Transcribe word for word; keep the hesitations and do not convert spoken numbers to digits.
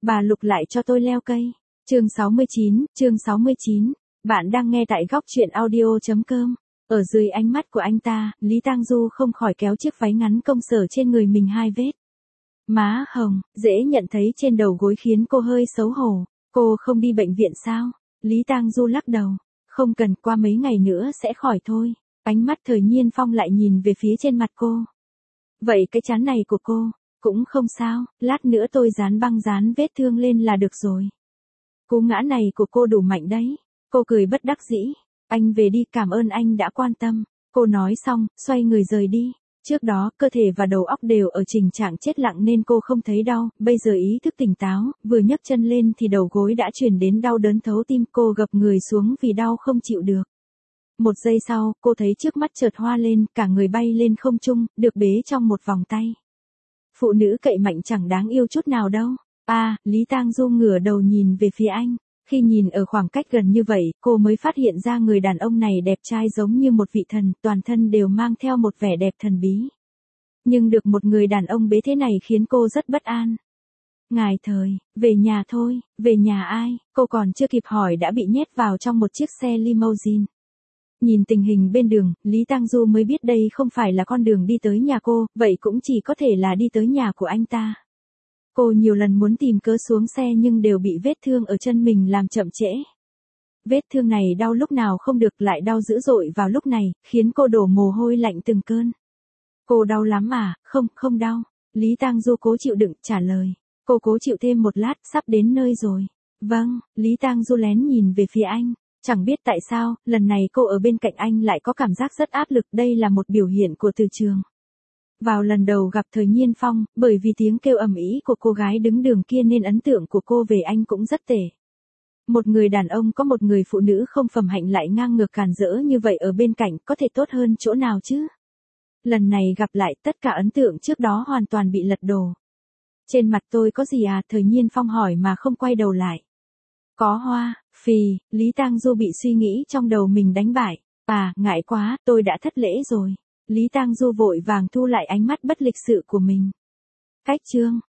Bà Lục lại cho tôi leo cây. Chương sáu mươi chín, chương sáu mươi chín. Bạn đang nghe tại góc truyện audio chấm com. Ở dưới ánh mắt của anh ta, Lý Tang Du không khỏi kéo chiếc váy ngắn công sở trên người mình hai vết. Má hồng, dễ nhận thấy trên đầu gối khiến cô hơi xấu hổ. Cô không đi bệnh viện sao? Lý Tang Du lắc đầu. Không cần, qua mấy ngày nữa sẽ khỏi thôi. Ánh mắt Thời Nhiên Phong lại nhìn về phía trên mặt cô. Vậy cái trán này của cô, cũng không sao, lát nữa tôi dán băng dán vết thương lên là được rồi. Cú ngã này của cô đủ mạnh đấy. Cô cười bất đắc dĩ. Anh về đi, cảm ơn anh đã quan tâm. Cô nói xong, xoay người rời đi. Trước đó, cơ thể và đầu óc đều ở tình trạng chết lặng nên cô không thấy đau, bây giờ ý thức tỉnh táo, vừa nhấc chân lên thì đầu gối đã truyền đến đau đớn thấu tim, cô gập người xuống vì đau không chịu được. Một giây sau, cô thấy trước mắt chợt hoa lên, cả người bay lên không trung, được bế trong một vòng tay. Phụ nữ cậy mạnh chẳng đáng yêu chút nào đâu. À, Lý Tang Du ngửa đầu nhìn về phía anh. Khi nhìn ở khoảng cách gần như vậy, cô mới phát hiện ra người đàn ông này đẹp trai giống như một vị thần, toàn thân đều mang theo một vẻ đẹp thần bí. Nhưng được một người đàn ông bế thế này khiến cô rất bất an. Ngài Thời, về nhà thôi, về nhà ai? Cô còn chưa kịp hỏi đã bị nhét vào trong một chiếc xe limousine. Nhìn tình hình bên đường, Lý Tang Du mới biết đây không phải là con đường đi tới nhà cô, vậy cũng chỉ có thể là đi tới nhà của anh ta. Cô nhiều lần muốn tìm cớ xuống xe nhưng đều bị vết thương ở chân mình làm chậm trễ. Vết thương này đau lúc nào không được, lại đau dữ dội vào lúc này, khiến cô đổ mồ hôi lạnh từng cơn. Cô đau lắm à? Không, không đau. Lý Tang Du cố chịu đựng, trả lời. Cô cố chịu thêm một lát, sắp đến nơi rồi. Vâng, Lý Tang Du lén nhìn về phía anh. Chẳng biết tại sao, lần này cô ở bên cạnh anh lại có cảm giác rất áp lực, đây là một biểu hiện của từ trường. Vào lần đầu gặp Thời Nhiên Phong, bởi vì tiếng kêu ầm ĩ của cô gái đứng đường kia nên ấn tượng của cô về anh cũng rất tệ. Một người đàn ông có một người phụ nữ không phẩm hạnh lại ngang ngược càn rỡ như vậy ở bên cạnh, có thể tốt hơn chỗ nào chứ? Lần này gặp lại, tất cả ấn tượng trước đó hoàn toàn bị lật đổ. Trên mặt tôi có gì à? Thời Nhiên Phong hỏi mà không quay đầu lại. Có hoa. Phì, Lý Tang Du bị suy nghĩ trong đầu mình đánh bại. À, ngại quá, tôi đã thất lễ rồi. Lý Tang Du vội vàng thu lại ánh mắt bất lịch sự của mình. Cách chương.